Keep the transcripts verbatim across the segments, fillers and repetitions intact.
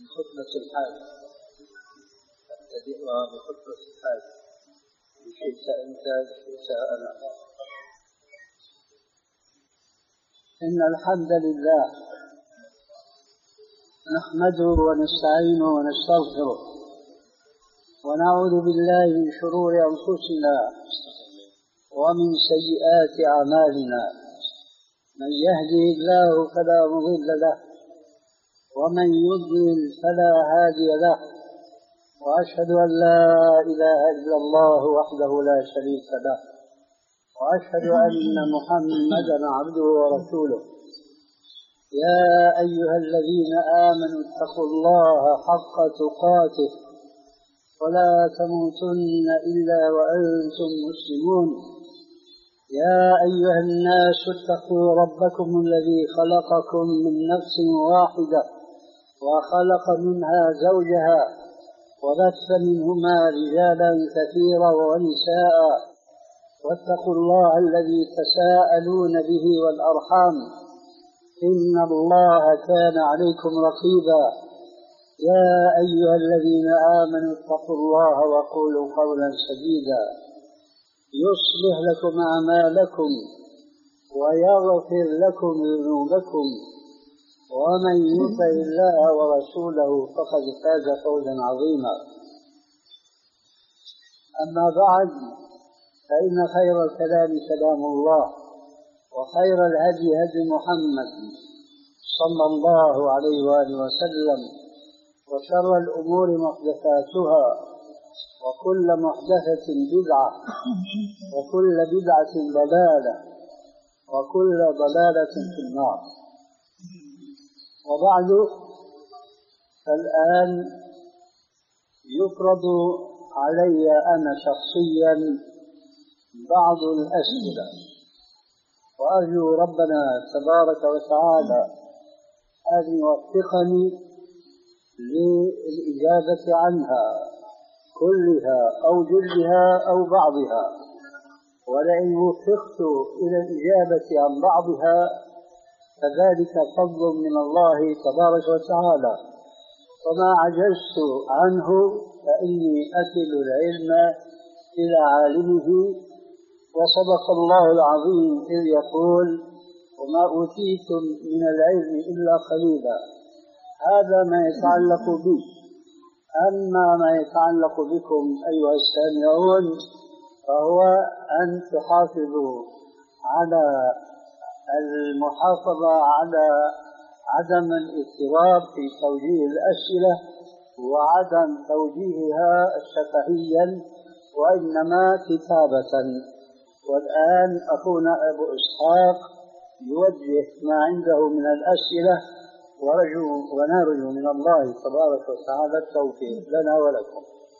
خطبة الحاج، أبتدئها بخطبة الحاج، إن شئت أنت إن شئت أنا. إن الحمد لله نحمده ونستعينه ونستغفره ونعوذ بالله من شرور أنفسنا ومن سيئات أعمالنا، من يهده الله فلا مضل له ومن يضلل فلا هادي له، وأشهد أن لا إله إلا الله وحده لا شريك له، وأشهد أن محمدا عبده ورسوله. يا أيها الذين آمنوا اتقوا الله حق تقاته ولا تموتن إلا وأنتم مسلمون. يا أيها الناس اتقوا ربكم الذي خلقكم من نفس واحدة وخلق منها زوجها وبث منهما رجالا كثيرا ونساء، واتقوا الله الذي تساءلون به والأرحام إن الله كان عليكم رقيبا. يا أيها الذين آمنوا اتقوا الله وقولوا قولا سديدا يصلح لكم أعمالكم ويغفر لكم ذنوبكم، ومن يطع الله ورسوله فقد فاز فوزا عظيما. أما بعد، فإن خير الكلام كلام الله، وخير الهدي هدي محمد صلى الله عليه وآله وسلم، وشر الأمور محدثاتها، وكل محدثة بدعة، وكل بدعة ضلالة، وكل ضلالة في النار. وبعد، فالآن يفرض علي أنا شخصيا بعض الأسئلة، وأرجو ربنا تبارك وتعالى أن يوفقني للإجابة عنها كلها أو جلها أو بعضها. ولئن وفقت إلى الإجابة عن بعضها فذلك فضل من الله تبارك وتعالى، وما عجزت عنه فإني أكل العلم إلى عالمه. وصدق الله العظيم إذ يقول: وما أوتيتم من العلم إلا قليلا. هذا ما يتعلق بي. أما ما يتعلق بكم أيها السامعون فهو أن تحافظوا على المحافظة على عدم الاضطراب في توجيه الأسئلة وعدم توجيهها شفهيا وإنما كتابة. والآن أخونا أبو إسحاق يوجه ما عنده من الأسئلة، ورجو ونرجو من الله تبارك وتعالى التوفيق لنا ولكم.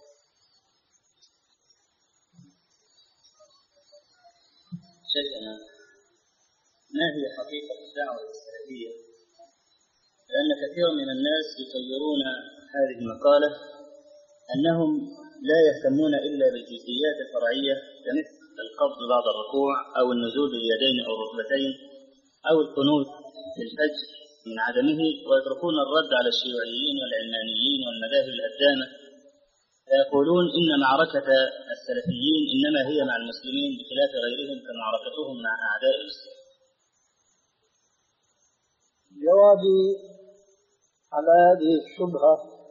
شيخنا، ما هي حقيقة الدعوة السلفية؟ لأن كثير من الناس يصيرون هذه المقالة أنهم لا يهتمون إلا بالجزئيات الفرعية كمثل القبض بعد الركوع أو النزول باليدين أو الركبتين أو القنوت في الفجر من عدمه، ويتركون الرد على الشيوعيين والعلمانيين والمذاهب الهدامة، فيقولون إن معركة السلفيين إنما هي مع المسلمين بخلاف غيرهم كمعركتهم مع أعداء الإسلام. جوابي على هذه الشبهة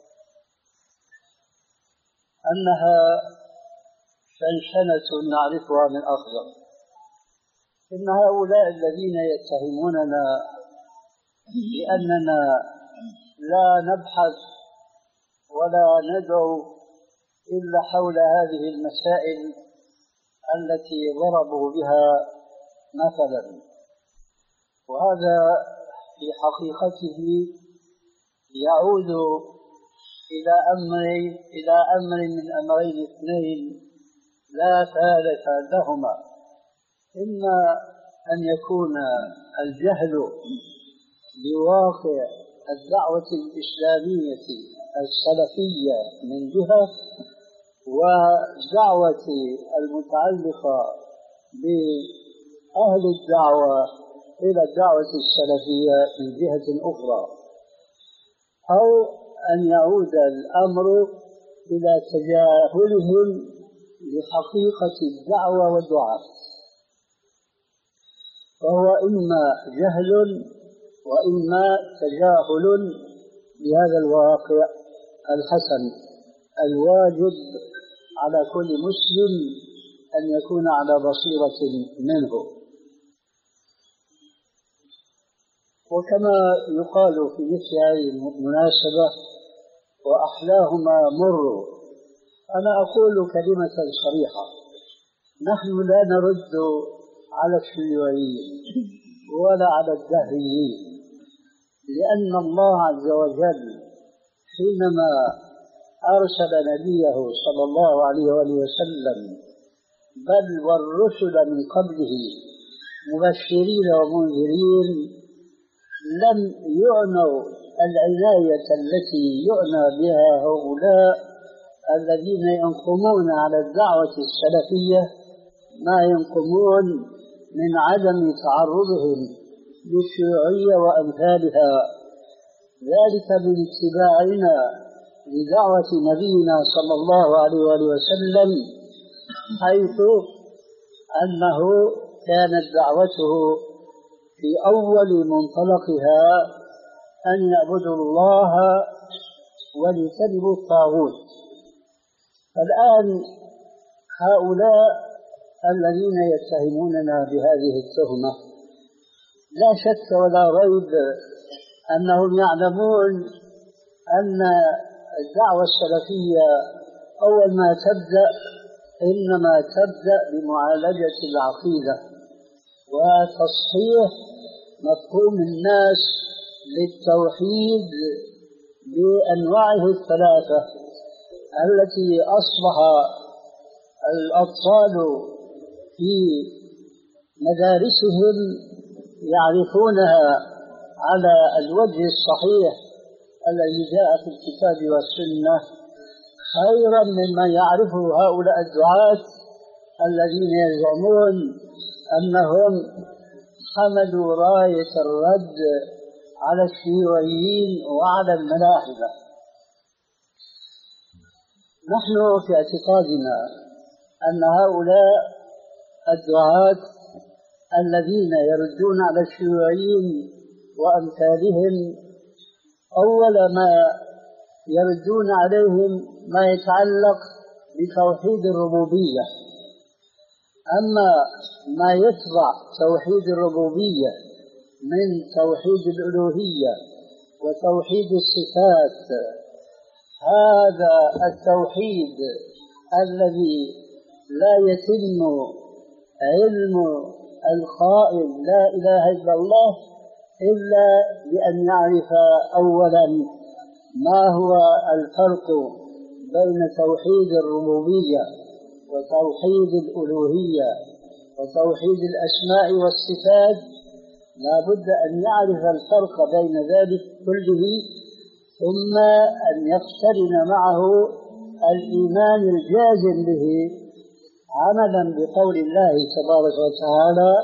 أنها شنشنة نعرفها من أخضر. إن هؤلاء الذين يتهموننا بأننا لا نبحث ولا ندعو إلا حول هذه المسائل التي ضربوا بها مثلا، وهذا في حقيقته يعود إلى أمر إلى أمر من أمرين اثنين لا ثالث لهما: إما أن يكون الجهل بواقع الدعوة الإسلامية السلفية من جهة، ودعوة المتعلقة بأهل الدعوة إلى الدعوة السلفية من جهة أخرى، أو أن يعود الأمر إلى تجاهلهم لحقيقة الدعوة والدعاء، فهو إما جهل وإما تجاهل لهذا الواقع الحسن الواجب على كل مسلم أن يكون على بصيرة منه. وكما يقال في مثل هذه المناسبة: وأحلاهما مر. أنا أقول كلمة صريحة: نحن لا نرد على الشيوعيين ولا على الدهريين، لأن الله عز وجل حينما أرسل نبيه صلى الله عليه وآله وسلم بل والرسل من قبله مبشرين ومنذرين لم يعنوا العناية التي يعنى بها هؤلاء الذين ينقمون على الدعوة السلفية ما ينقمون من عدم تعرضهم للشيوعية وأمثالها، ذلك من اتباعنا لدعوة نبينا صلى الله عليه وآله وسلم، حيث أنه كانت دعوته في أول منطلقها أن يعبدوا الله واجتنبوا الطاغوت. الآن هؤلاء الذين يتهموننا بهذه التهمة لا شك ولا ريب أنهم يعلمون أن الدعوة السلفية أول ما تبدأ إنما تبدأ بمعالجة العقيدة وتصحيح مفهوم الناس للتوحيد بأنواعه الثلاثة التي أصبح الأطفال في مدارسهم يعرفونها على الوجه الصحيح الذي جاء في الكتاب والسنة خيرا مما يعرفه هؤلاء الدعاة الذين يزعمون أنهم حملوا راية الرد على الشيوعيين وعلى الملاحدة. نحن في اعتقادنا أن هؤلاء الدعاة الذين يردون على الشيوعيين وأمثالهم أول ما يردون عليهم ما يتعلق بتوحيد الربوبية، أما ما يتبع توحيد الربوبية من توحيد الألوهية وتوحيد الصفات، هذا التوحيد الذي لا يتم علم القائل لا إله إلا الله إلا بأن يعرف أولا ما هو الفرق بين توحيد الربوبية وتوحيد الألوهية وتوحيد الأسماء والصفات. لا بد أن يعرف الفرق بين ذلك كله، ثم أن يقترن معه الإيمان الجازم به عملا بقول الله تبارك وتعالى: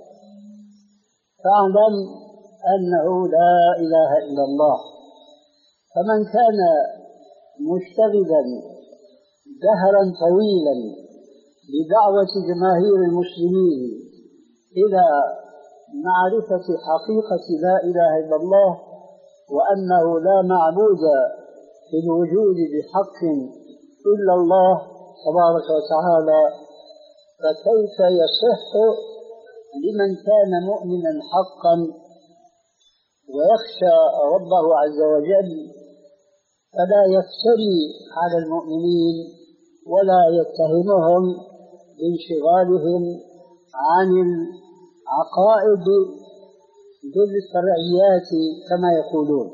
فاعلم أنه لا إله إلا الله. فمن كان مشتغلا دهرا طويلا بدعوة جماهير المسلمين إلى معرفة حقيقة لا إله إلا الله وأنه لا معبود في الوجود بحق إلا الله تبارك وتعالى، فكيف يصح لمن كان مؤمنا حقا ويخشى ربه عز وجل فلا يفتري على المؤمنين ولا يتهمهم بانشغالهم عن العقائد بالفرعيات كما يقولون؟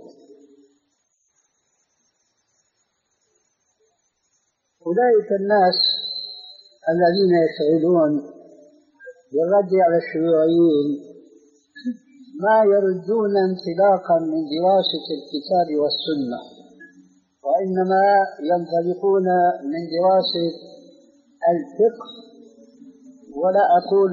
أولئك الناس الذين يشغلون بالرد على الشيوعيين ما يردون انطلاقا من دراسة الكتاب والسنة، وإنما ينطلقون من دراسة الفقه، ولا أقول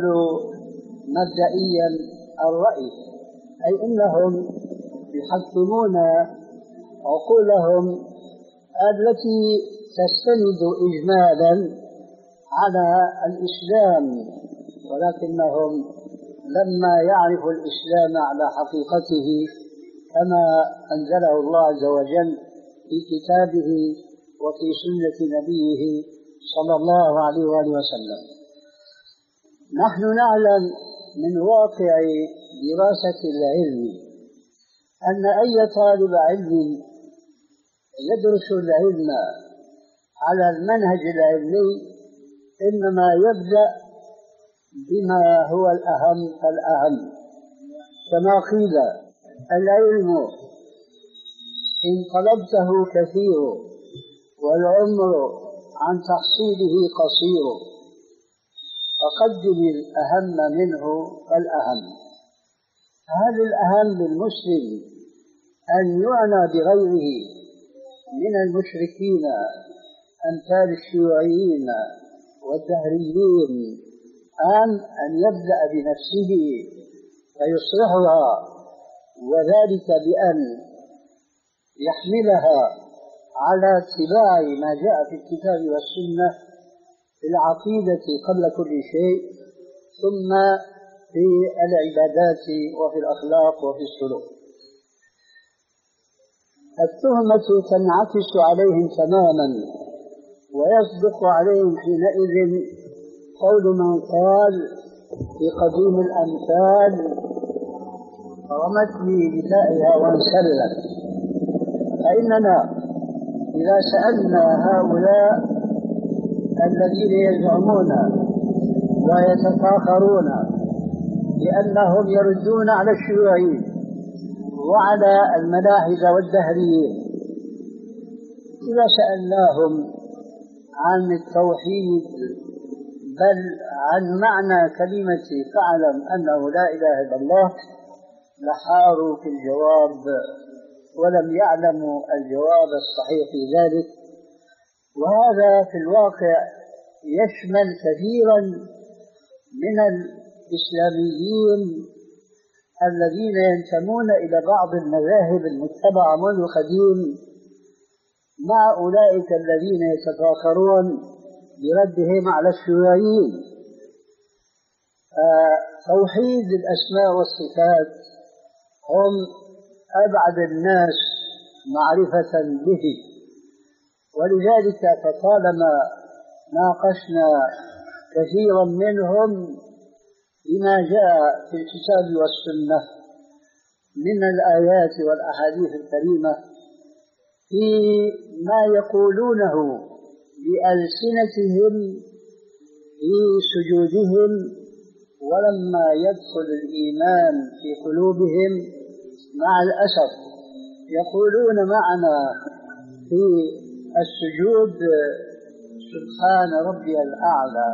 مبدئيا الرأي، أي إنهم يحكمون عقولهم التي تستند إجمالا على الإسلام، ولكنهم لما يعرفوا الإسلام على حقيقته كما أنزله الله عز وجل في كتابه وفي سنة نبيه صلى الله عليه وآله وسلم. نحن نعلم من واقع دراسة العلم أن أي طالب علم يدرس العلم على المنهج العلمي إنما يبدأ بما هو الأهم فالأهم، كما قيل العلم إن طلبته كثير والعمر عن تحصيله قصير، فقدم الأهم منه فالأهم. هل الأهم للمسلم أن يعنى بغيره من المشركين أمثال الشيوعيين والدهريين، أم أن يبدأ بنفسه فيصلحها، وذلك بأن يحملها على اتباع ما جاء في الكتاب والسنة في العقيدة قبل كل شيء، ثم في العبادات وفي الأخلاق وفي السلوك؟ التهمة تنعكس عليهم تماما، ويصدق عليهم حينئذ قول من قال في قديم الأمثال: رمتني بدائها وانسلت. فإننا إذا سألنا هؤلاء الذين يزعمون ويتفاخرون بأنهم يردون على الشيوعيين وعلى الملاحدة والدهريين، إذا سألناهم عن التوحيد بل عن معنى كلمة فاعلم أنه لا إله إلا الله، لحاروا في الجواب ولم يعلموا الجواب الصحيح في ذلك. وهذا في الواقع يشمل كثيرا من الإسلاميين الذين ينتمون إلى بعض المذاهب المتبعة منذ قديم، مع أولئك الذين يتفاخرون بردهم على الشيوعيين. توحيد الأسماء والصفات هم أبعد الناس معرفة به، ولذلك فطالما ناقشنا كثيرا منهم بما جاء في الكتاب والسنة من الآيات والأحاديث الكريمة في ما يقولونه بألسنتهم في سجودهم، ولما يدخل الإيمان في قلوبهم مع الأسف يقولون معنا في السجود: سبحان ربي الأعلى،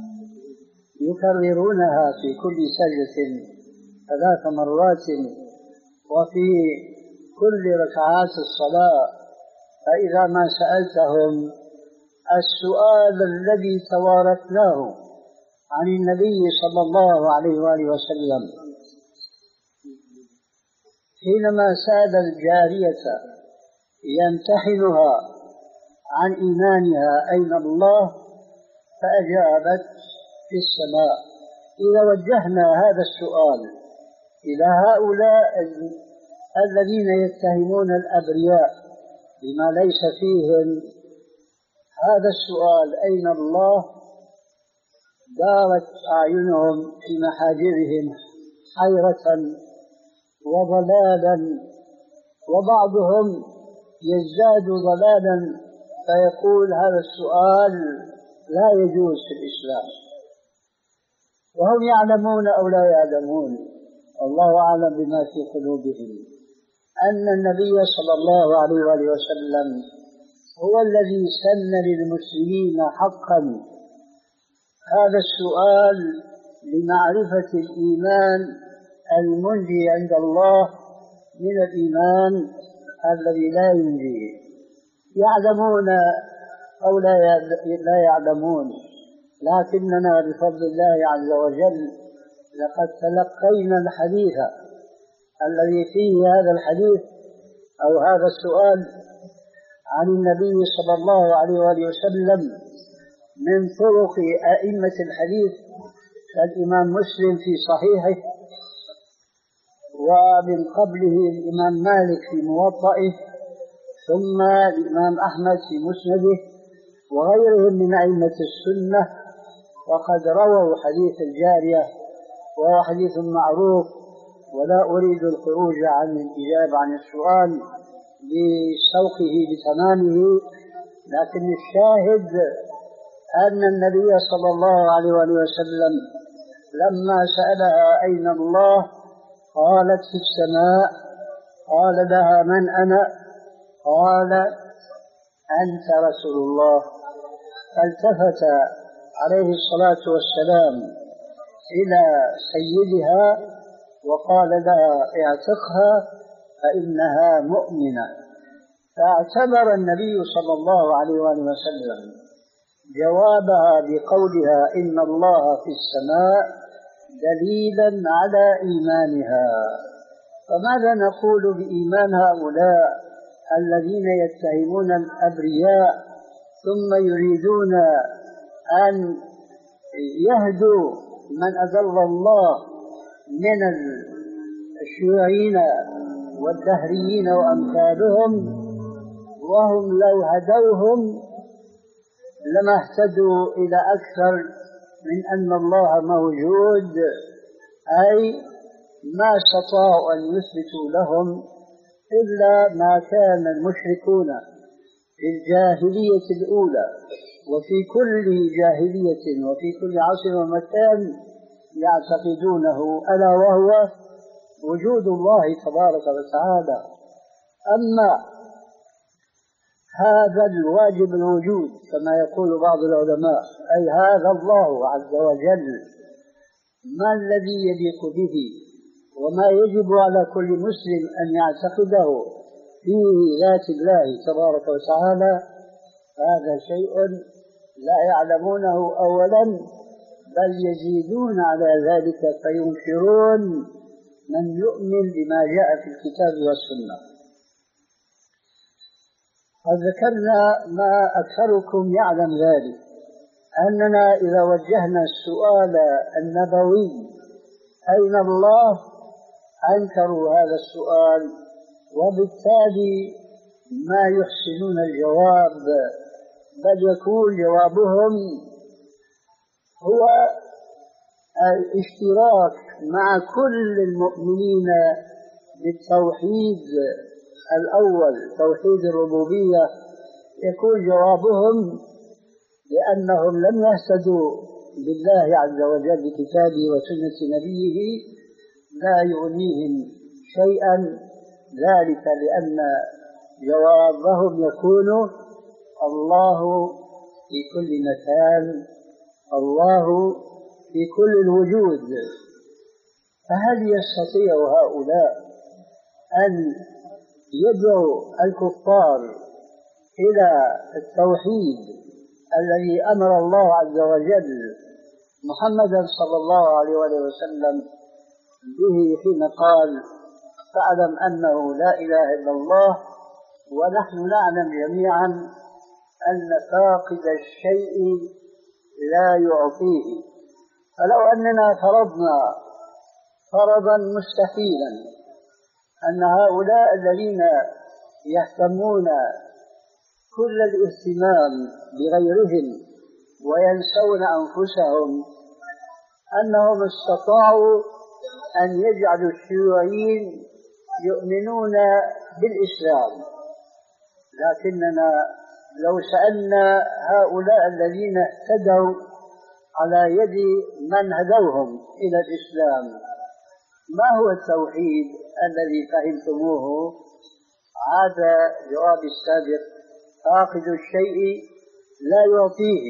يكررونها في كل سجدة ثلاث مرات وفي كل ركعات الصلاة. فإذا ما سألتهم السؤال الذي توارثناه عن النبي صلى الله عليه وآله وسلم حينما سأل الجارية يمتحنها عن إيمانها: أين الله؟ فأجابت: في السماء. إذا وجهنا هذا السؤال إلى هؤلاء الذين يتهمون الأبرياء بما ليس فيهم، هذا السؤال أين الله؟ دارت أعينهم في محاجرهم حيرة وضلالا، وبعضهم يزداد ضلالا فيقول هذا السؤال لا يجوز في الإسلام. وهم يعلمون أو لا يعلمون، الله أعلم بما في قلوبهم، أن النبي صلى الله عليه وآله وسلم هو الذي سن للمسلمين حقا هذا السؤال لمعرفة الإيمان المنجي عند الله من الإيمان الذي لا ينجي. يعلمون أو لا يعلمون، لكننا بفضل الله عز وجل لقد تلقينا الحديث الذي فيه هذا الحديث أو هذا السؤال عن النبي صلى الله عليه وآله وسلم من طرق أئمة الحديث الإمام مسلم في صحيحه، ومن قبله الإمام مالك في موطئه، ثم الإمام أحمد في مسنده، وغيرهم من أئمة السنة، وقد رووا حديث الجارية وهو حديث معروف، ولا أريد الخروج عن الإجابة عن السؤال بسوقه بتمامه، لكن الشاهد أن النبي صلى الله عليه وسلم لما سألها أين الله قالت في السماء، قال لها من أنا؟ قال أنت رسول الله. فالتفت عليه الصلاة والسلام إلى سيدها وقال لها اعتقها فإنها مؤمنة. فاعتبر النبي صلى الله عليه وسلم جوابها بقولها إن الله في السماء دليلا على إيمانها. فماذا نقول بإيمان هؤلاء الذين يتهمون الأبرياء ثم يريدون أن يهدوا من أضل الله من الشيوعيين والدهريين وأمثالهم، وهم لو هدوهم لما اهتدوا إلى أكثر من أن الله موجود، أي ما استطاعوا أن يثبتوا لهم إلا ما كان المشركون في الجاهلية الأولى وفي كل جاهلية وفي كل عصر ومكان يعتقدونه، ألا وهو وجود الله تبارك وتعالى. أما هذا الواجب الوجود كما يقول بعض العلماء، أي هذا الله عز وجل، ما الذي يليق به وما يجب على كل مسلم أن يعتقده في ذات الله تبارك وتعالى، هذا شيء لا يعلمونه أولا، بل يزيدون على ذلك فينكرون من يؤمن بما جاء في الكتاب والسنة. قد ذكرنا ما أكثركم يعلم ذلك، أننا إذا وجهنا السؤال النبوي أين الله أنكروا هذا السؤال، وبالتالي ما يحسنون الجواب، بل يكون جوابهم هو الاشتراك مع كل المؤمنين بالتوحيد الأول، توحيد الربوبية. يكون جوابهم لأنهم لم يهتدوا بالله عز وجل بكتابه وسنة نبيه لا يغنيهم شيئا ذلك، لأن جوابهم يكون الله في كل مكان، الله في كل الوجود. فهل يستطيع هؤلاء أن يدعو الكفار إلى التوحيد الذي أمر الله عز وجل محمدا صلى الله عليه وسلم به حين قال فاعلم أنه لا إله إلا الله، ونحن نعلم جميعا أن فاقد الشيء لا يعطيه؟ فلو أننا فرضنا فرضا مستحيلا أن هؤلاء الذين يهتمون كل الاهتمام بغيرهم وينسون أنفسهم أنهم استطاعوا أن يجعلوا الشيوعيين يؤمنون بالإسلام. لكننا لو سألنا هؤلاء الذين اهتدوا على يد من هدوهم إلى الإسلام ما هو التوحيد الذي فهمتموه، عاد جواب السابق فاقد الشيء لا يعطيه.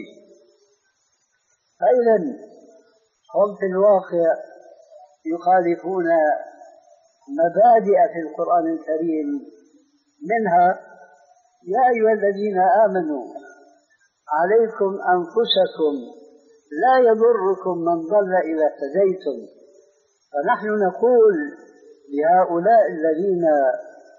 فإذا هم في الواقع يخالفون مبادئ في القرآن الكريم، منها يا أيها الذين آمنوا عليكم أنفسكم لا يضركم من ضل إذا اهتديتم. فنحن نقول لهؤلاء الذين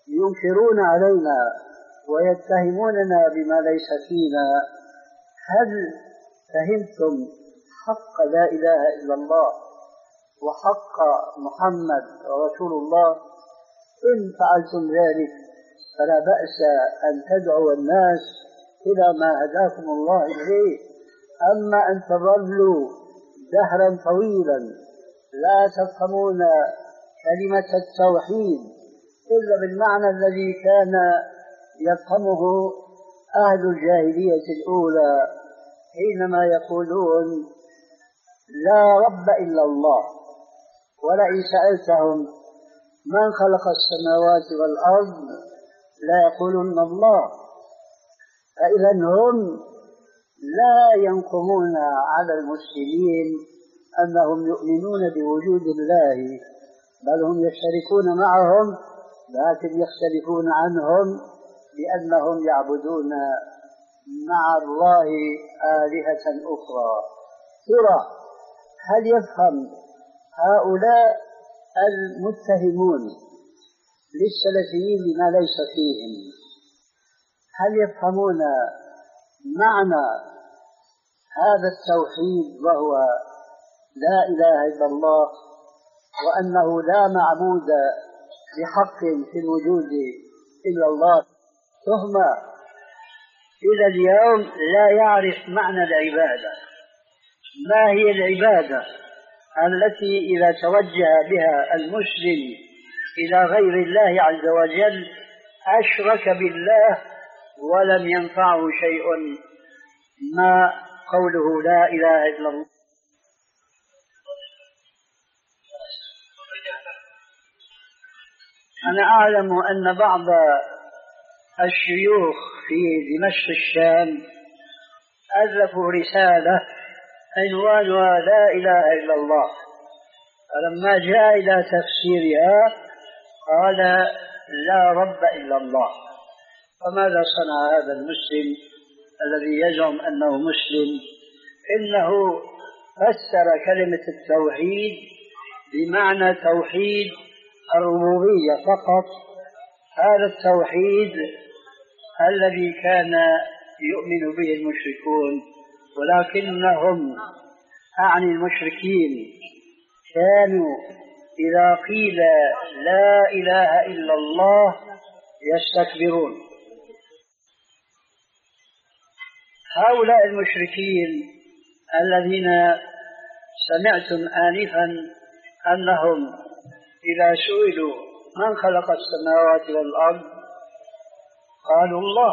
ينكرون علينا ويتهموننا بما ليس فينا. هل فهمتم حق لا إله إلا الله وحق محمد رسول الله؟ إن فعلتم ذلك فلا بأس أن تدعوا الناس إلى ما هداكم الله إليه. أما أن تظلوا دهرا طويلا لا تفهمون كلمة التوحيد إلا بالمعنى الذي كان يفهمه أهل الجاهلية الأولى حينما يقولون لا رب إلا الله، ولئن سألتهم من خلق السماوات والأرض لا يقولون الله. فإذا هم لا ينقمون على المسلمين أنهم يؤمنون بوجود الله، بل هم يشتركون معهم، لكن يختلفون عنهم لأنهم يعبدون مع الله آلهة أخرى. ترى هل يفهم هؤلاء المتهمون للسلفيين بما ليس فيهم، هل يفهمون معنى هذا التوحيد وهو لا إله إلا الله، وأنه لا معبود بحق في الوجود إلا الله؟ ثم إلى اليوم لا يعرف معنى العبادة. ما هي العبادة التي إذا توجه بها المسلم إلى غير الله عز وجل أشرك بالله ولم ينفعه شيء ما قوله لا إله إلا الله؟ أنا أعلم أن بعض الشيوخ في دمشق الشام ألفوا رسالة عنوانها لا إله إلا الله، فلما جاء إلى تفسيرها قال لا رب إلا الله. فماذا صنع هذا المسلم الذي يزعم أنه مسلم؟ إنه فسر كلمة التوحيد بمعنى توحيد الربوبية فقط، هذا التوحيد الذي كان يؤمن به المشركون. ولكنهم أعني المشركين كانوا إذا قيل لا إله إلا الله يستكبرون. هؤلاء المشركين الذين سمعتم آنفا أنهم إذا سئلوا من خلق السماوات والأرض قالوا الله،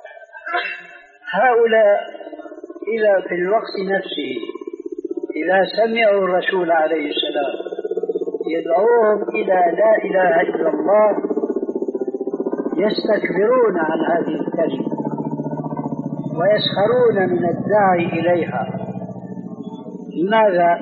هؤلاء إذا في الوقت نفسه إذا سمعوا الرسول عليه السلام يدعوهم إلى لا إله إلا الله يستكبرون عن هذه الكلمة ويسخرون من الداعي إليها. لماذا؟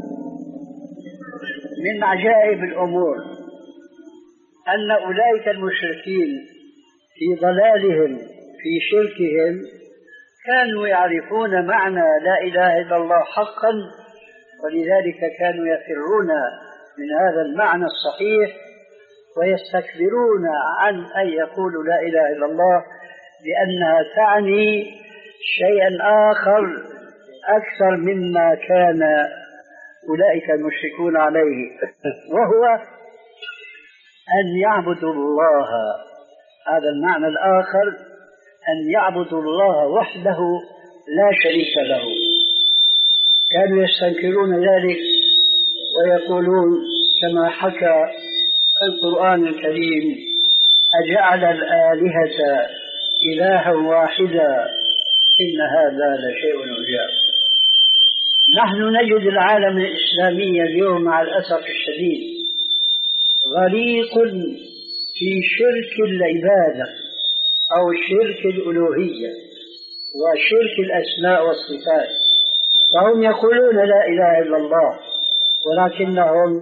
من عجائب الأمور أن أولئك المشركين في ضلالهم في شركهم كانوا يعرفون معنى لا إله إلا الله حقا، ولذلك كانوا يفرون من هذا المعنى الصحيح ويستكبرون عن أن يقولوا لا إله إلا الله، لأنها تعني شيئا آخر أكثر مما كان أولئك المشركون عليه، وهو أن يعبدوا الله. هذا المعنى الآخر أن يعبدوا الله وحده لا شريك له. كانوا يستنكرون ذلك ويقولون كما حكى القرآن الكريم أجعل الآلهة إلها واحدا إن هذا لشيء عجاب. نحن نجد العالم الإسلامي اليوم مع الأسف الشديد غريق في شرك العبادة أو شرك الألوهية وشرك الأسماء والصفات، وهم يقولون لا إله إلا الله، ولكنهم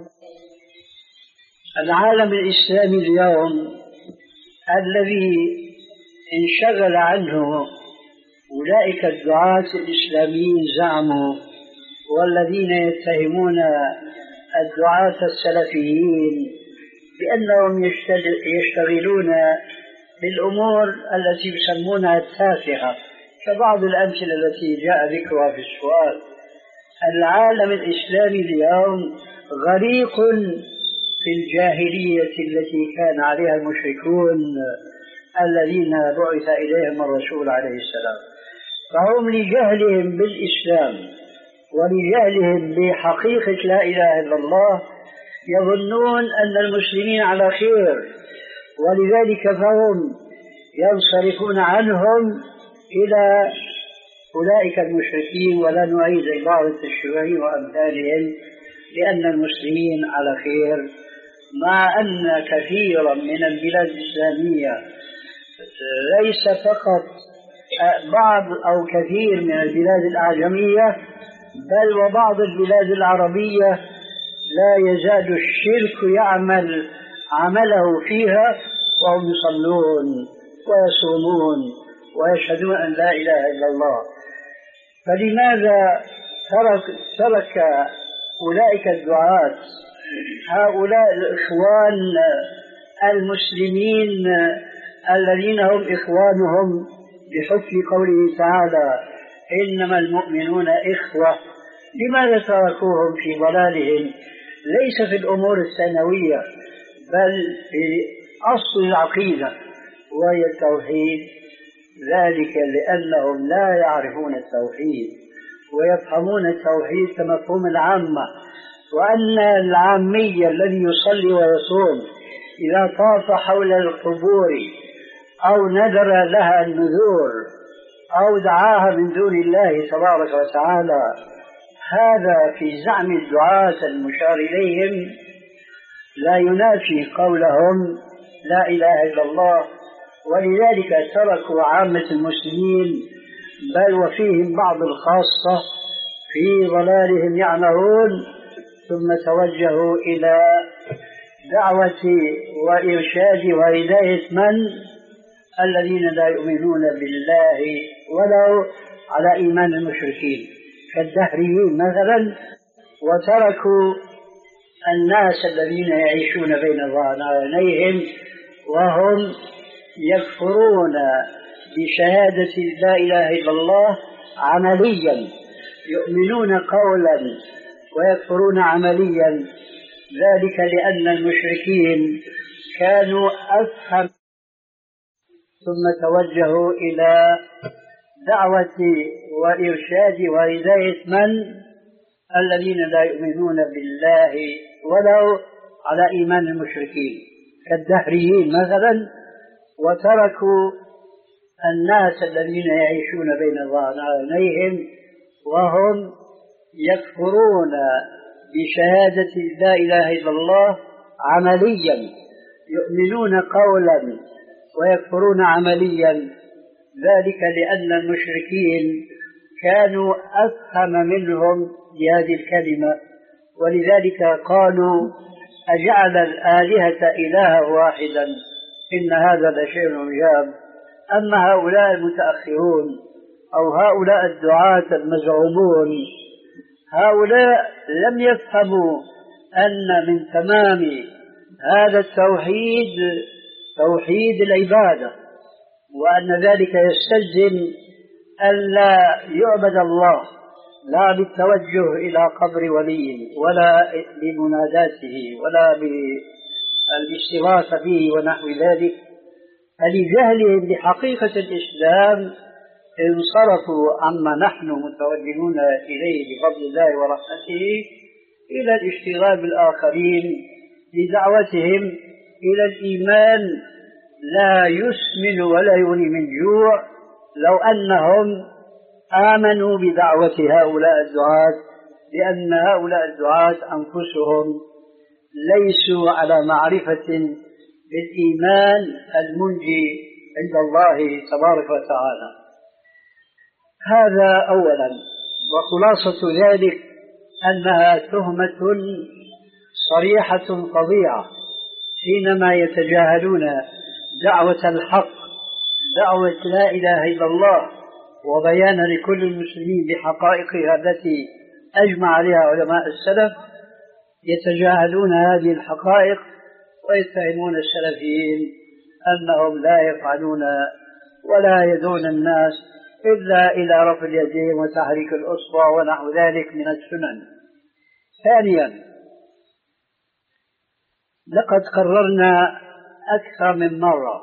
العالم الإسلامي اليوم الذي انشغل عنه أولئك الدعاة الإسلاميين زعموا، والذين يتهمون الدعاة السلفيين لأنهم يشتغلون بالأمور التي يسمونها التافهة، كبعض الأمثلة التي جاء ذكرها في السؤال. العالم الإسلامي اليوم غريق في الجاهلية التي كان عليها المشركون الذين بعث إليهم الرسول عليه السلام، فهم لجهلهم بالإسلام ولجهلهم بحقيقة لا إله إلا الله يظنون أن المسلمين على خير، ولذلك فهم ينصرفون عنهم إلى أولئك المشركين، ولا نعيد عبارة الشيوعي وأمثالهم، لأن المسلمين على خير، مع أن كثيرا من البلاد الإسلامية ليس فقط بعض أو كثير من البلاد الأعجمية، بل وبعض البلاد العربية لا يزال الشرك يعمل عمله فيها، وهم يصلون ويصومون ويشهدون أن لا إله إلا الله. فلماذا ترك, ترك أولئك الدعاة هؤلاء الإخوان المسلمين الذين هم إخوانهم بحكم قوله تعالى إنما المؤمنون إخوة، لماذا تركوهم في ضلالهم ليس في الأمور الثانوية بل في أصل العقيدة وهي التوحيد؟ ذلك لأنهم لا يعرفون التوحيد ويفهمون التوحيد كمفهوم العامة، وأن العامية الذي يصلي ويصوم إذا طاف حول القبور أو نذر لها النذور أو دعاها من دون الله تبارك وتعالى، هذا في زعم الدعاة المشار إليهم لا ينافي قولهم لا إله إلا الله. ولذلك تركوا عامة المسلمين، بل وفيهم بعض الخاصة في ضلالهم يعمهون، ثم توجهوا إلى دعوة وإرشاد وهداية من الذين لا يؤمنون بالله ولو على إيمان المشركين كالدهريين مثلا، وتركوا الناس الذين يعيشون بين ظهرانيهم وهم يكفرون بشهادة لا إله إلا الله عمليا، يؤمنون قولا ويكفرون عمليا، ذلك لأن المشركين كانوا أفهم. ثم توجهوا إلى دعوة وإرشاد وهداية من الذين لا يؤمنون بالله ولو على إيمان المشركين كالدهريين مثلا، وتركوا الناس الذين يعيشون بين ظهرانيهم وهم يكفرون بشهادة لا إله إلا الله عمليا، يؤمنون قولا ويكفرون عمليا، ذلك لأن المشركين كانوا أفهم منهم بهذه الكلمة، ولذلك قالوا أجعل الآلهة إلها واحدا إن هذا لشيء عجاب. أما هؤلاء المتأخرون أو هؤلاء الدعاة المزعومون، هؤلاء لم يفهموا أن من تمام هذا التوحيد توحيد العبادة، وأن ذلك يستلزم أن لا يعبد الله لا بالتوجه إلى قبر ولي ولا بمناداته ولا بالاستغاثة به ونحو ذلك. فلجهلهم بحقيقة الإسلام انصرفوا عما نحن متوجهون إليه بفضل الله ورحمته إلى الاشتغال بالآخرين بدعوتهم إلى الإيمان لا يسمن ولا يغني من جوع، لو أنهم آمنوا بدعوة هؤلاء الدعاة، لأن هؤلاء الدعاة أنفسهم ليسوا على معرفة بالإيمان المنجي عند الله تبارك وتعالى. هذا أولا. وخلاصة ذلك أنها تهمة صريحة فظيعة حينما يتجاهلون دعوة الحق، دعوة لا إله إلا الله، وبيان لكل المسلمين بحقائقها التي أجمع عليها علماء السلف، يتجاهلون هذه الحقائق ويتهمون السلفيين أنهم لا يفعلون ولا يدعون الناس إلا إلى رفع اليدين وتحريك الأصبع ونحو ذلك من السنن. ثانيا، لقد قررنا أكثر من مرة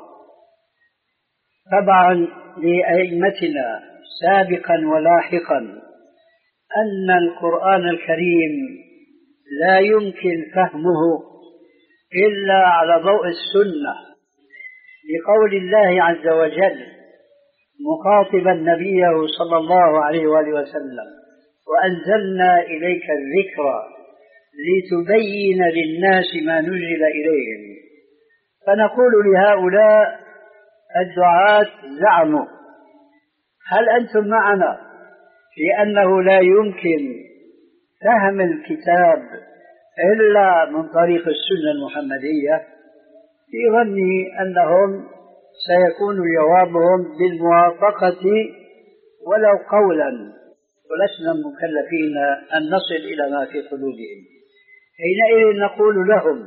طبعا لأئمتنا سابقا ولاحقا أن القرآن الكريم لا يمكن فهمه إلا على ضوء السنة، لقول الله عز وجل مخاطبا نبيه صلى الله عليه وآله وسلم: وأنزلنا إليك الذكر لتبين للناس ما نزل إليهم. فنقول لهؤلاء الدعاة زعموا: هل أنتم معنا في أنه لا يمكن فهم الكتاب إلا من طريق السنة المحمدية؟ في ظني أنهم سيكون جوابهم بالموافقة ولو قولا، ولسنا مكلفين أن نصل إلى ما في قلوبهم. حينئذ نقول لهم: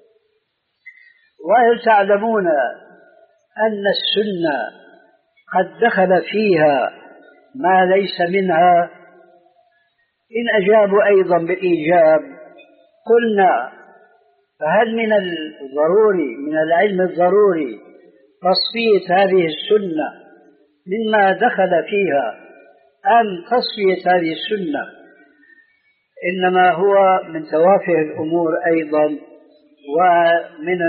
وهل تعلمون أن السنة قد دخل فيها ما ليس منها؟ إن أجابوا أيضا بالإيجاب قلنا: فهل من الضروري من العلم الضروري تصفية هذه السنة مما دخل فيها، أم تصفية هذه السنة إنما هو من توافه الأمور أيضا ومن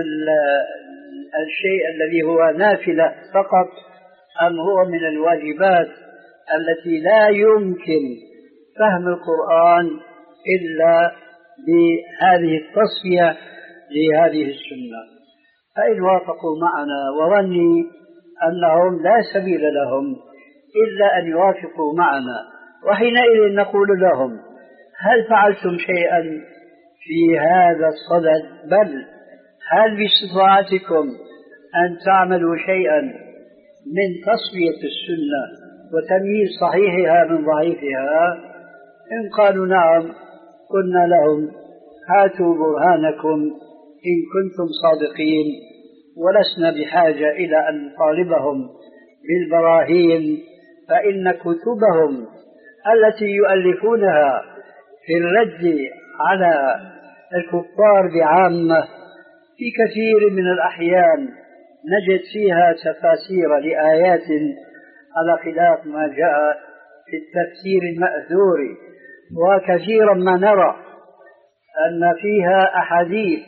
الشيء الذي هو نافلة فقط، أم هو من الواجبات التي لا يمكن فهم القرآن إلا بهذه التصفية لهذه السنة؟ فإن وافقوا معنا، وظني أنهم لا سبيل لهم إلا أن يوافقوا معنا، وحينئذ نقول لهم: هل فعلتم شيئا في هذا الصدد؟ بل هل باستطاعتكم أن تعملوا شيئا من تصفية السنة وتمييز صحيحها من ضعيفها؟ إن قالوا نعم قلنا لهم: هاتوا برهانكم إن كنتم صادقين، ولسنا بحاجة إلى أن نطالبهم بالبراهين، فإن كتبهم التي يؤلفونها في الرد على الكفار بعامة في كثير من الأحيان نجد فيها تفاسير لآيات على خلاف ما جاء في التفسير المأثور، وكثيرا ما نرى أن فيها أحاديث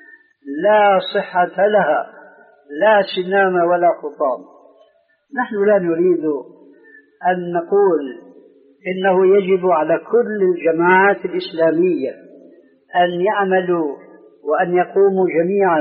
لا صحة لها، لا سنام ولا خطام. نحن لا نريد أن نقول إنه يجب على كل الجماعات الإسلامية أن يعملوا وأن يقوموا جميعا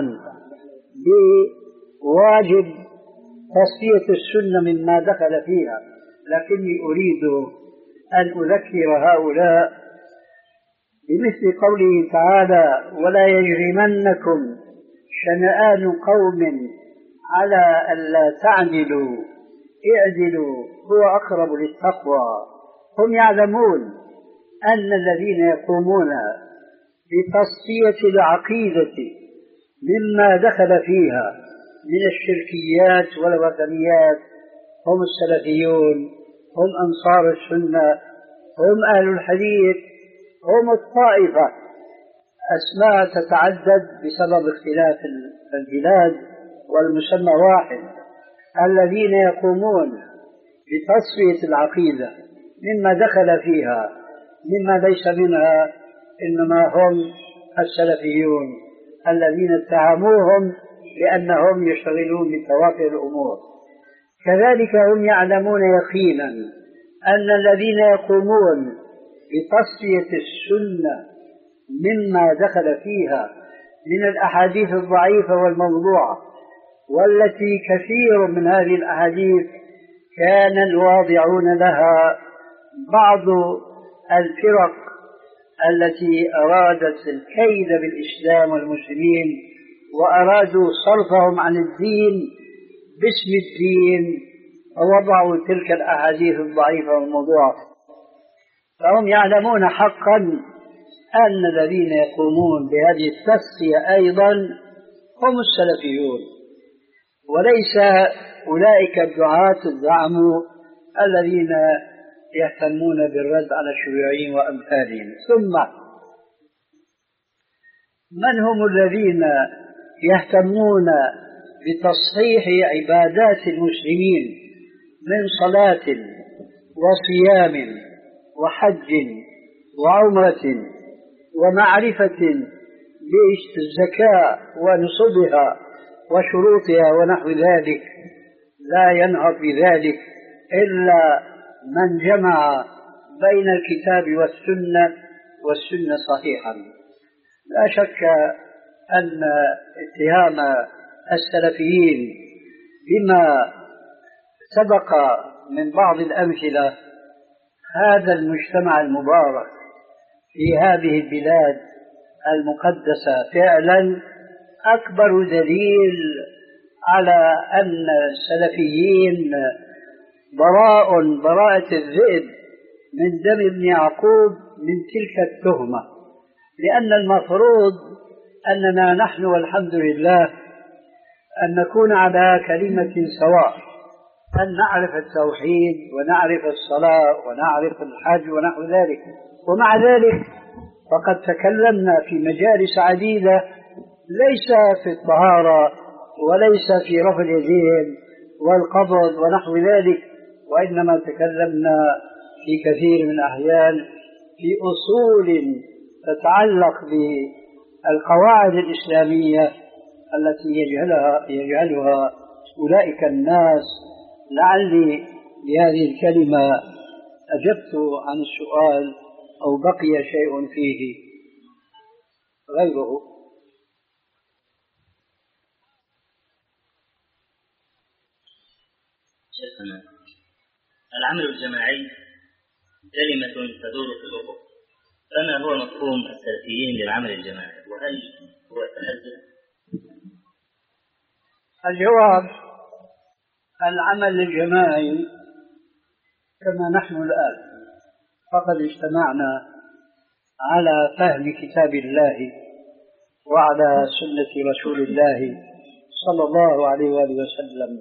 بواجب تصفية السنة مما دخل فيها، لكني أريد أن أذكر هؤلاء بمثل قوله تعالى: ولا يجرمنكم شنآن قوم على ألا تعدلوا اعدلوا هو أقرب للتقوى. هم يعلمون أن الذين يقومون بتصفية العقيدة مما دخل فيها من الشركيات والوثنيات هم السلفيون، هم أنصار السنة، هم أهل الحديث، هم الطائفة، أسماء تتعدد بسبب اختلاف البلاد والمسمى واحد، الذين يقومون بتصفية العقيدة مما دخل فيها مما ليس منها، إنما هم السلفيون الذين اتهموهم لأنهم يشتغلون بتوافه الأمور. كذلك هم يعلمون يقينا أن الذين يقومون بتصفية السنة مما دخل فيها من الأحاديث الضعيفة والموضوعة، والتي كثير من هذه الأحاديث كان الواضعون لها بعض الفرق التي أرادت الكيد بالإسلام والمسلمين وأرادوا صرفهم عن الدين باسم الدين، ووضعوا تلك الأحاديث الضعيفة والموضوعة. فهم يعلمون حقا أن الذين يقومون بهذه التصفية أيضا هم السلفيون، وليس أولئك الدعاة الزعموا الذين يهتمون بالرد على الشيوعيين وأمثالهم. ثم من هم الذين يهتمون بتصحيح عبادات المسلمين من صلاة وصيام وحج وعمرة ومعرفة بالزكاة ونصبها وشروطها ونحو ذلك؟ لا ينهض بذلك إلا من جمع بين الكتاب والسنة والسنة صحيحا. لا شك أن اتهام السلفيين بما سبق من بعض الأمثلة هذا المجتمع المبارك في هذه البلاد المقدسة فعلا أكبر دليل على أن السلفيين براء براءة الذئب من دم ابن يعقوب من تلك التهمة، لأن المفروض أننا نحن والحمد لله أن نكون على كلمة سواء، أن نعرف التوحيد ونعرف الصلاة ونعرف الحج ونحو ذلك. ومع ذلك فقد تكلمنا في مجالس عديدة ليس في الطهارة وليس في رفع اليدين والقبض ونحو ذلك، وإنما تكلمنا في كثير من الأحيان في أصول تتعلق بالقواعد الإسلامية التي يجهلها, يجهلها أولئك الناس. لعلي بهذه الكلمة أجبت عن السؤال أو بقي شيء فيه غيره. شيخنا، العمل الجماعي كلمة تدور في الأفق، فما هو مفهوم السلفيين للعمل الجماعي، وهل هو تنزل؟ الجواب: العمل الجماعي كما نحن الآن فقد اجتمعنا على فهم كتاب الله وعلى سنة رسول الله صلى الله عليه وآله وسلم،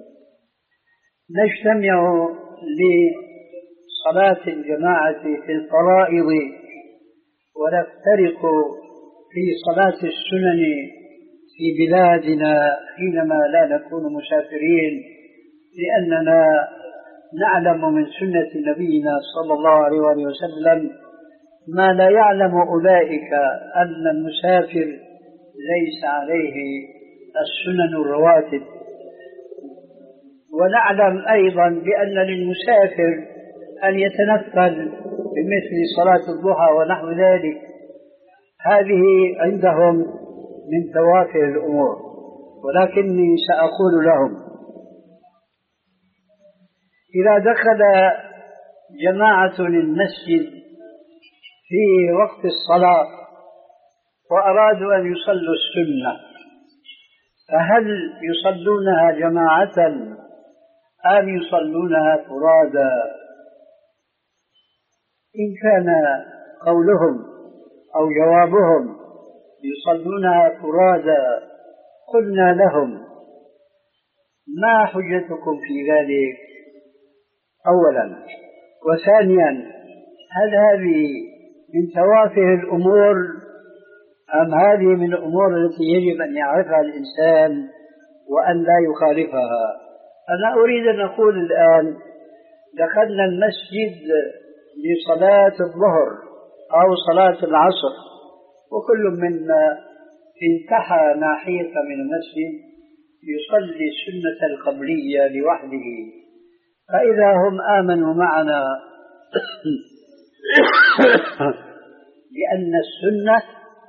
نجتمع لصلاة الجماعة في الفرائض ونفترق في صلاة السنن في بلادنا حينما لا نكون مسافرين، لأننا نعلم من سنة نبينا صلى الله عليه وسلم ما لا يعلم أولئك، أن المسافر ليس عليه السنن الرواتب. ونعلم أيضا بأن للمسافر أن يتنفل بمثل صلاة الضحى ونحو ذلك، هذه عندهم من توافه الأمور. ولكني سأقول لهم: إذا دخل جماعة المسجد في وقت الصلاة وأرادوا أن يصلوا السنة، فهل يصلونها جماعة أم يصلونها فرادا؟ إن كان قولهم أو جوابهم يصلونها فرادا قلنا لهم: ما حجتكم في ذلك؟ أولا. وثانيا: هل هذه من توافه الأمور أم هذه من الأمور التي يجب أن يعرفها الإنسان وأن لا يخالفها؟ أنا أريد أن أقول الآن: دخلنا المسجد لصلاة الظهر أو صلاة العصر، وكل منا انتحى ناحية من المسجد يصلي السنة القبلية لوحده، فإذا هم آمنوا معنا لأن السنة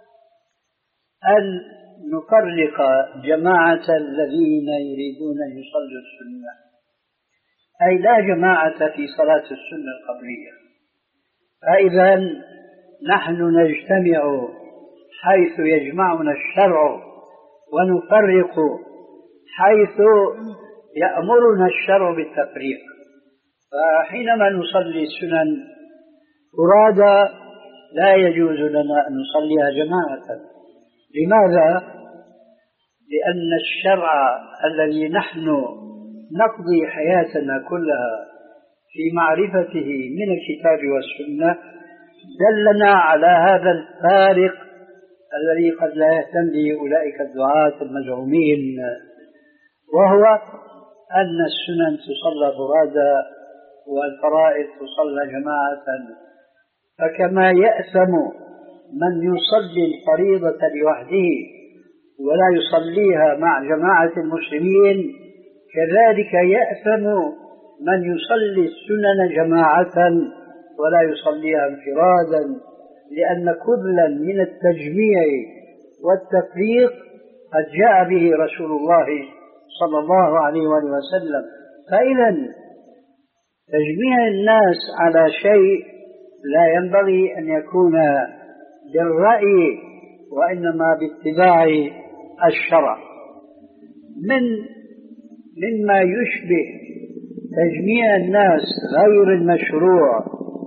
أن نفرق جماعة الذين يريدون أن يصلوا السنة، أي لا جماعة في صلاة السنة القبلية. فإذا نحن نجتمع حيث يجمعنا الشرع ونفرق حيث يأمرنا الشرع بالتفريق. فحينما نصلي السنن فرادا لا يجوز لنا أن نصليها جماعة. لماذا؟ لأن الشرع الذي نحن نقضي حياتنا كلها في معرفته من الكتاب والسنة دلنا على هذا الفارق الذي قد لا يهتم به أولئك الدعاة المزعومين، وهو أن السنن تصلى فرادى والفرائض تصلى جماعة. فكما يأثم من يصلي الفريضة لوحده ولا يصليها مع جماعة المسلمين، كذلك يأثم من يصلي السنن جماعة ولا يصليها انفرادا، لأن كلا من التجميع والتفريق قد جاء به رسول الله صلى الله عليه وآله وسلم. فإذا تجميع الناس على شيء لا ينبغي أن يكون بالرأي وإنما باتباع الشرع. من مما يشبه تجميع الناس غير المشروع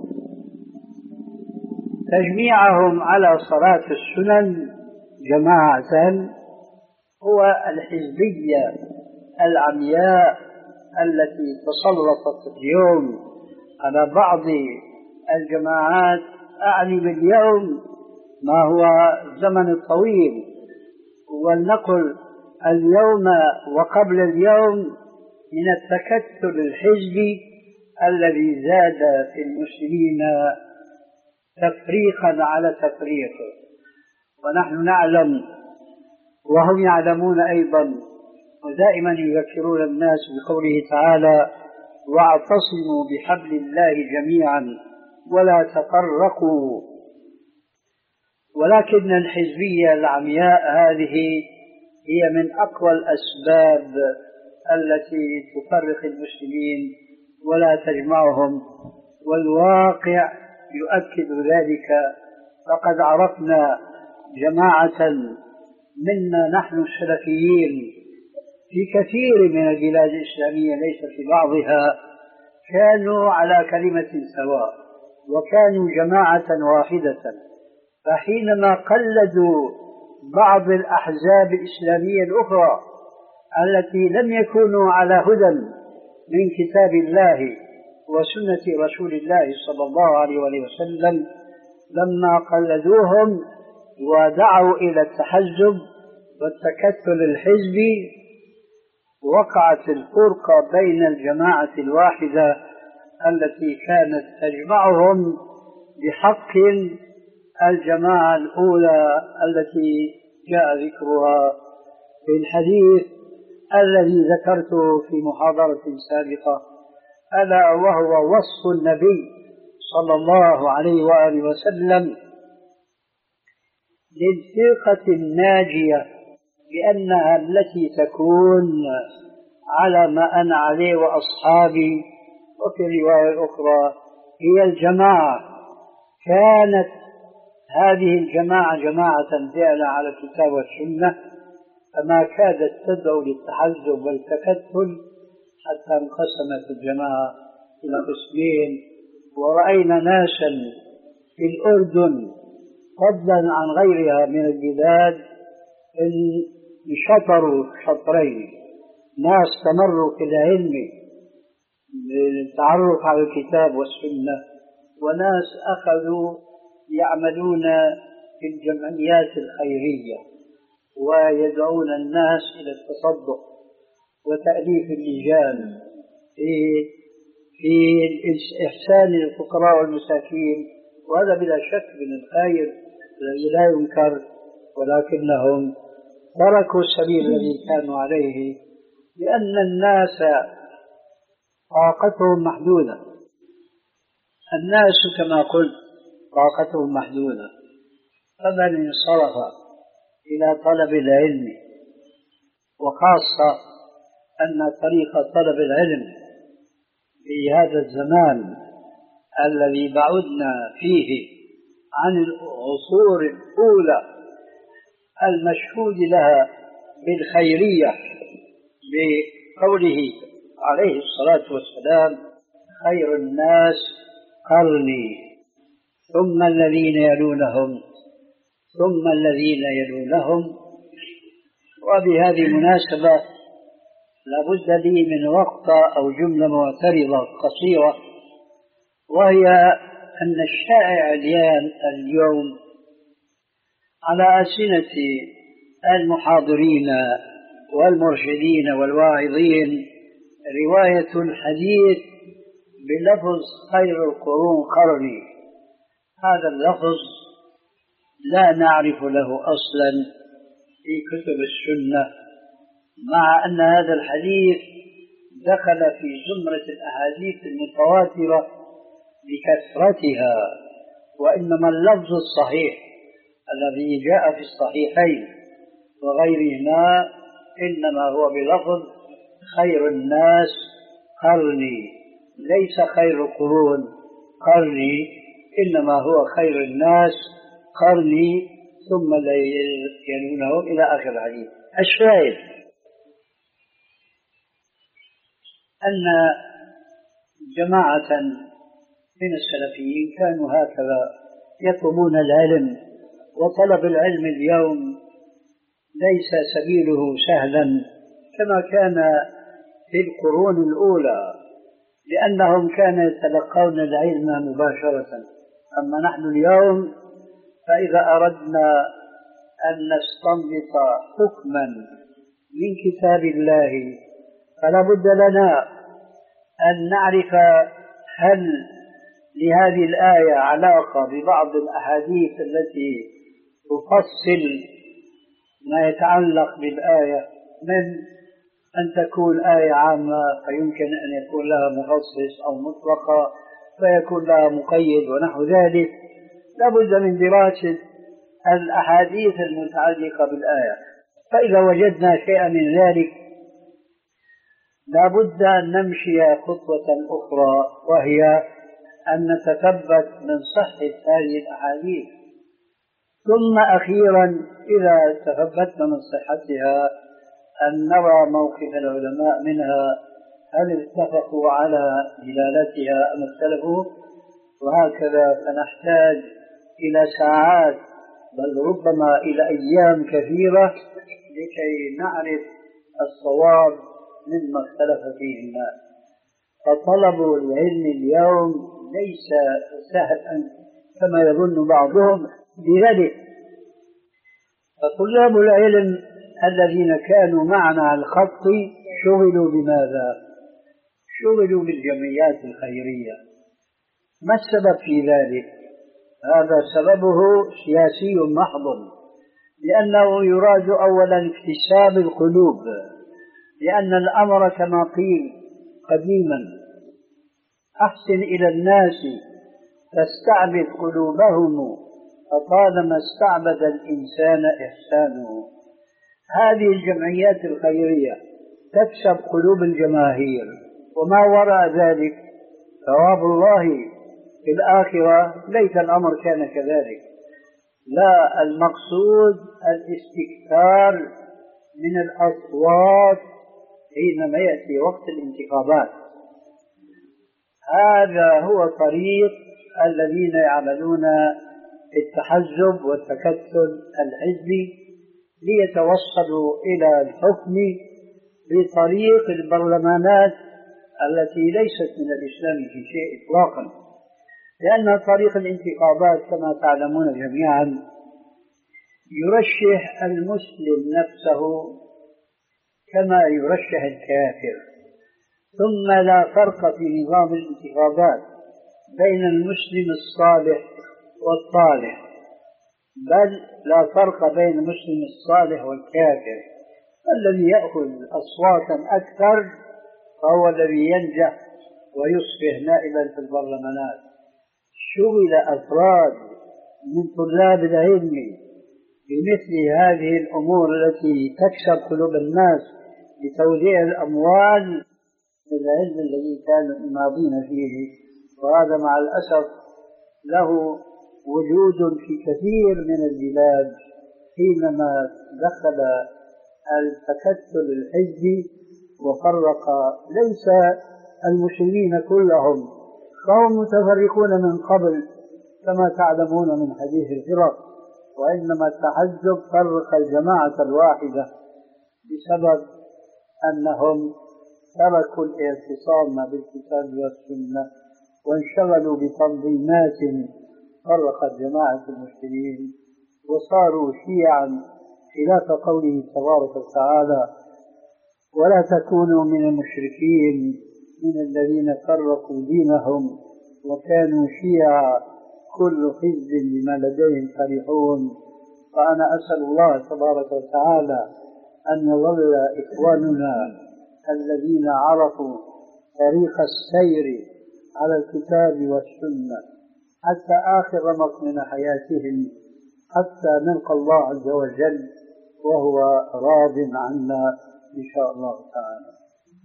تجميعهم على صلاة السنن جماعة هو الحزبية العمياء التي تسلطت اليوم على بعض الجماعات. أعني باليوم ما هو الزمن الطويل، ولنقل اليوم وقبل اليوم، من التكتل الحزبي الذي زاد في المسلمين تفريقا على تفريق. ونحن نعلم وهم يعلمون أيضا، ودائما يذكرون الناس بقوله تعالى: واعتصموا بحبل الله جميعا ولا تفرقوا. ولكن الحزبية العمياء هذه هي من أقوى الأسباب التي تفرق المسلمين ولا تجمعهم، والواقع يؤكد ذلك. فقد عرفنا جماعة منا نحن السلفيين في كثير من البلاد الإسلامية ليس في بعضها كانوا على كلمة سواء وكانوا جماعة واحدة، فحينما قلدوا بعض الأحزاب الإسلامية الأخرى التي لم يكونوا على هدى من كتاب الله وسنة رسول الله صلى الله عليه وسلم، لما قلدوهم ودعوا إلى التحزب والتكتل الحزبي، وقعت الفرقة بين الجماعة الواحدة التي كانت تجمعهم بحق الجماعة الأولى التي جاء ذكرها في الحديث الذي ذكرته في محاضرة سابقة، ألا وهو وصف النبي صلى الله عليه وآله وسلم للفرقة الناجية بأنها التي تكون على ما أنا عليه وأصحابي. وفي الرواية الأخرى هي الجماعة. كانت هذه الجماعة جماعة فعلا على الكتاب والسنة، فما كادت تدعو للتحزب والتكتل حتى انقسمت الجماعة إلى قسمين. ورأينا ناسا في الأردن فضلا عن غيرها من البلاد إن شطروا شطرين، ناس تمروا في العلم للتعرف على الكتاب والسنة، وناس أخذوا يعملون في الجمعيات الخيرية ويدعون الناس إلى التصدق وتأليف اللجان في في إحسان للفقراء والمساكين، وهذا بلا شك من الخير الذي لا ينكر، ولكنهم تركوا السبيل الذي كانوا عليه لأن الناس طاقتهم محدودة. الناس كما قلت طاقتهم محدودة، فمن انصرف إلى طلب العلم، وخاصة أن طريق طلب العلم في هذا الزمان الذي بعدنا فيه عن العصور الأولى المشهود لها بالخيرية، بقوله عليه الصلاة والسلام: خير الناس قرني ثم الذين يلونهم ثم الذين يلونهم. وبهذه المناسبة لابد لي من وقفة أو جملة معترضة قصيرة، وهي أن الشائع اليوم على ألسنة المحاضرين والمرشدين والواعظين رواية الحديث بلفظ خير القرون قرني. هذا اللفظ لا نعرف له أصلا في كتب السنة، مع أن هذا الحديث دخل في زمرة الأحاديث المتواترة بكثرتها، وإنما اللفظ الصحيح الذي جاء في الصحيحين وغيرهما إنما هو بلفظ خير الناس قرني، ليس خير القرون قرني، إنما هو خير الناس قرني ثم يلونه إلى آخر الحديث. الشاهد أن جماعة من السلفيين كانوا هكذا يطلبون العلم، وطلب العلم اليوم ليس سبيله سهلا كما كان في القرون الأولى، لأنهم كانوا يتلقون العلم مباشرة. أما نحن اليوم فإذا أردنا أن نستنبط حكما من كتاب الله فلا بد لنا أن نعرف هل لهذه الآية علاقة ببعض الأحاديث التي تفصل ما يتعلق بالآية، من أن تكون آية عامة فيمكن أن يكون لها مخصص أو مطلقة فيكون لها مقيد ونحو ذلك. لابد من دراسة الأحاديث المتعلقة بالآية، فإذا وجدنا شيئا من ذلك لابد أن نمشي خطوة أخرى، وهي أن نتثبت من صحة هذه الأحاديث، ثم أخيرا إذا تثبتنا من صحتها أن نرى موقف العلماء منها، هل اتفقوا على دلالتها أم اختلفوا، وهكذا فنحتاج إلى ساعات بل ربما إلى أيام كثيرة لكي نعرف الصواب مما اختلف فيه الناس. فطلب العلم اليوم ليس سهلا كما يظن بعضهم، لذلك فطلاب العلم الذين كانوا معنا على الخط شغلوا بماذا؟ شغلوا بالجمعيات الخيرية. ما السبب في ذلك؟ هذا سببه سياسي محض، لأنه يراد أولا اكتساب القلوب، لأن الأمر كما قيل قديما أحسن إلى الناس تستعبد قلوبهم فطالما استعبد الإنسان إحسانه. هذه الجمعيات الخيرية تكسب قلوب الجماهير، وما وراء ذلك ثواب الله في الآخرة. ليس الأمر كان كذلك، لا، المقصود الاستكثار من الأصوات حينما يأتي وقت الانتخابات. هذا هو طريق الذين يعملون التحزب والتكتل الحزبي ليتوصلوا إلى الحكم بطريق البرلمانات التي ليست من الإسلام في شيء إطلاقا، لأن طريق الانتخابات كما تعلمون جميعا يرشح المسلم نفسه كما يرشح الكافر، ثم لا فرق في نظام الانتخابات بين المسلم الصالح والطالح، بل لا فرق بين المسلم الصالح والكافر. الذي يأخذ أصواتا أكثر فهو الذي ينجح ويصبح نائبا في البرلمانات. شغل أفراد من طلاب العلم بمثل هذه الأمور التي تكسب قلوب الناس بتوزيع الأموال العلم الذي كانوا ماضين فيه، وهذا مع الأسف له وجود في كثير من البلاد. حينما دخل التكتل الحزبي وفرق ليس المسلمين كلهم، فهم متفرقون من قبل كما تعلمون من حديث الفرق، وإنما التحزب فرق الجماعة الواحدة بسبب أنهم تركوا الاعتصام بالكتاب والسنة وانشغلوا بتنظيمات فرقت جماعة المسلمين وصاروا شيعا خلاف قوله تبارك وتعالى: ولا تكونوا من المشركين من الذين فرقوا دينهم وكانوا شيعا كل حزب بما لديهم فرحون. فأنا أسأل الله تبارك وتعالى أن يظل إخواننا الذين عرفوا طريق السير على الكتاب والسنة حتى آخر مطمن حياتهم، حتى نلقى الله عز وجل وهو راض عنا إن شاء الله تعالى.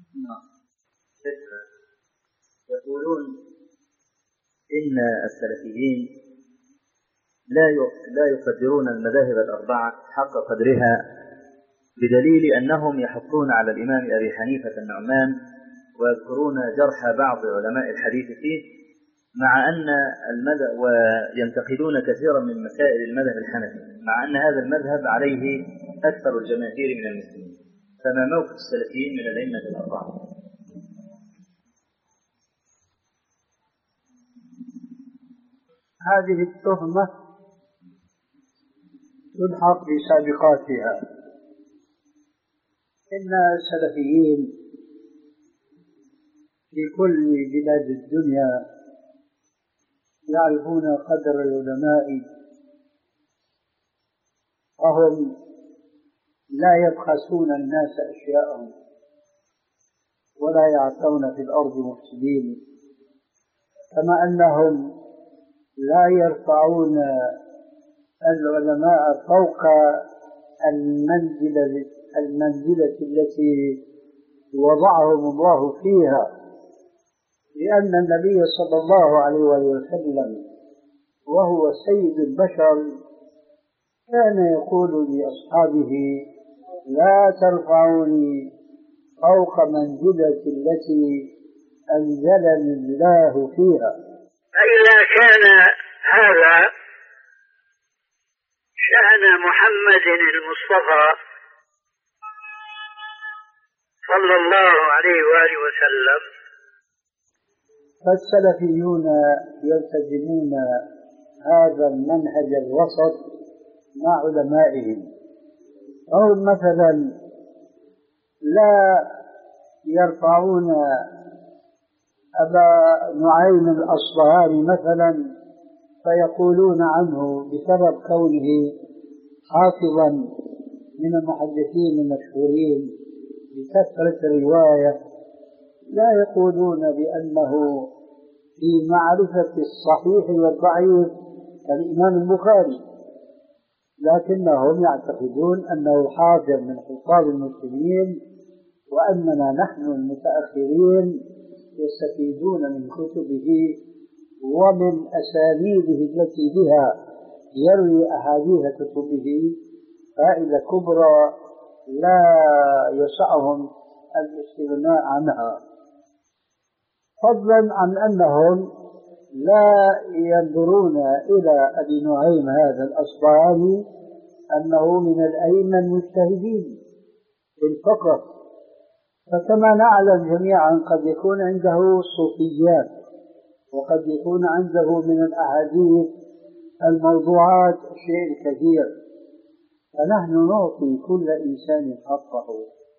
يقولون إن السلفيين لا يقدرون المذاهب الأربعة حق قدرها، بدليل أنهم يحطون على الإمام أبي حنيفة النعمان ويذكرون جرح بعض علماء الحديث فيه، مع أن المذهب وينتقدون كثيرا من مسائل المذهب الحنفي، مع أن هذا المذهب عليه أكثر الجماهير من المسلمين. فما موقف السلفيين من الأئمة الأربعة؟ هذه التهمة تلحق بسابقاتها. إن السلفيين في كل بلاد الدنيا يعرفون قدر العلماء، وهم لا يبخسون الناس أشياءهم ولا يعثون في الأرض مفسدين، كما أنهم لا يرفعون العلماء فوق المنزلة المنزلة التي وضعهم الله فيها، لأن النبي صلى الله عليه وسلم وهو سيد البشر كان يقول لأصحابه: لا ترفعوني فوق منزلتي التي أنزلني الله فيها. فإذا كان هذا شأن محمد المصطفى صلى الله عليه وآله وسلم، فالسلفيون يلتزمون هذا المنهج الوسط مع علمائهم. فهم مثلا لا يرفعون أبا نعيم الأصبهاني مثلا فيقولون عنه بسبب كونه حافظا من المحدثين المشهورين بكثرة الرواية، لا يقولون بأنه في معرفة الصحيح والضعيف الإمام البخاري، لكنهم يعتقدون أنه حافظ من حفاظ المسلمين، وأننا نحن المتأخرين يستفيدون من كتبه ومن أسانيده التي بها يروي أحاديث كتبه فائدة كبرى لا يسعهم الاستغناء عنها، فضلا عن أنهم لا ينظرون إلى أبي نعيم هذا الأصبهاني أنه من الأئمة المجتهدين في الفقه. فكما نعلم جميعا قد يكون عنده صوفيات، وقد يكون عنده من الأحاديث الموضوعات شيء كثير، فنحن نعطي كل إنسان حقه.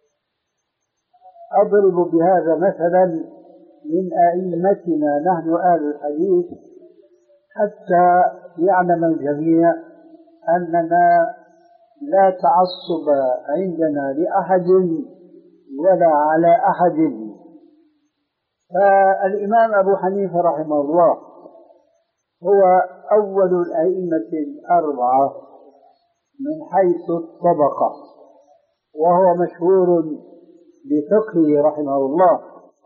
أضرب بهذا مثلا من أئمتنا نحن أهل الحديث حتى يعلم الجميع أننا لا تعصب عندنا لأحد ولا على أحد. فالإمام أبو حنيفة رحمه الله هو أول الأئمة الأربعة من حيث الطبقة، وهو مشهور بفقهه رحمه الله،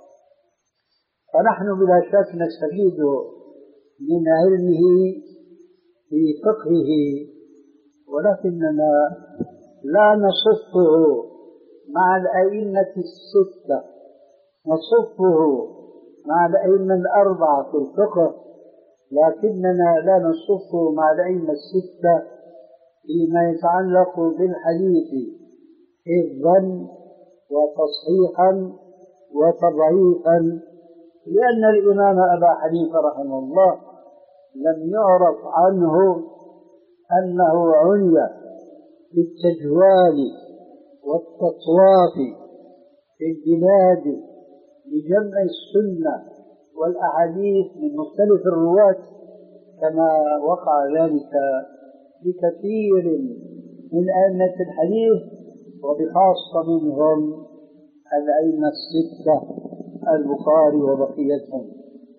فنحن بلا شك نستفيد من علمه في فقهه، ولكننا لا نصفه مع الأئمة الستة، نصفه مع الأئمة الأربعة في الفقه، لكننا لا نصفه مع الأئمة الستة فيما يتعلق بالحديث، حفظا وتصحيحا وتضعيفا، لأن الإمام أبا حنيفة رحمه الله لم يعرف عنه أنه عني بالتجوال والتطواف في البلاد لجمع السنة والأحاديث من مختلف الرواة، كما وقع ذلك لكثير من أئمة الحديث وبخاصة منهم الأئمة الستة البخاري وبقيتهم.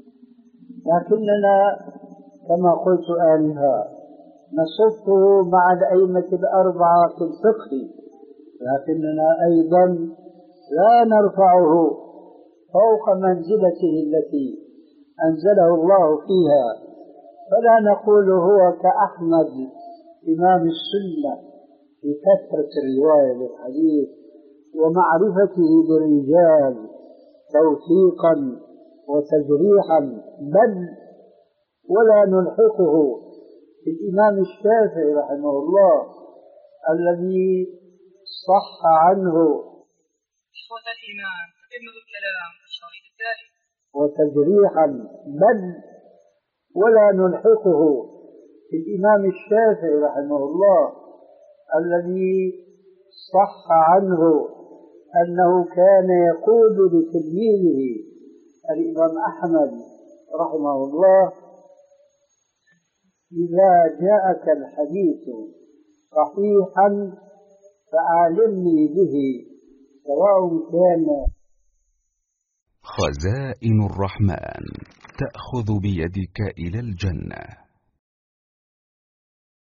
لكننا كما قلت آنفا نصفه مع الأئمة الأربعة في الفقه، لكننا أيضا لا نرفعه فوق منزلته التي أنزله الله فيها، فلا نقول هو كأحمد إمام السنة في كثرة الرواية للحديث ومعرفته بالرجال توثيقا وتجريحا، بل ولا نلحقه بالإمام الشافعي رحمه الله الذي صح عنه إخوة الإيمان تتمة الكلام الشريط التالي وتجريحا، بل ولا نلحقه بالإمام الشافعي رحمه الله الذي صح عنه أنه كان يقول لتلميذه الإمام أحمد رحمه الله: إذا جاءك الحديث صحيحا فأعلمني به، سواء كان. خزائن الرحمن تأخذ بيدك إلى الجنة.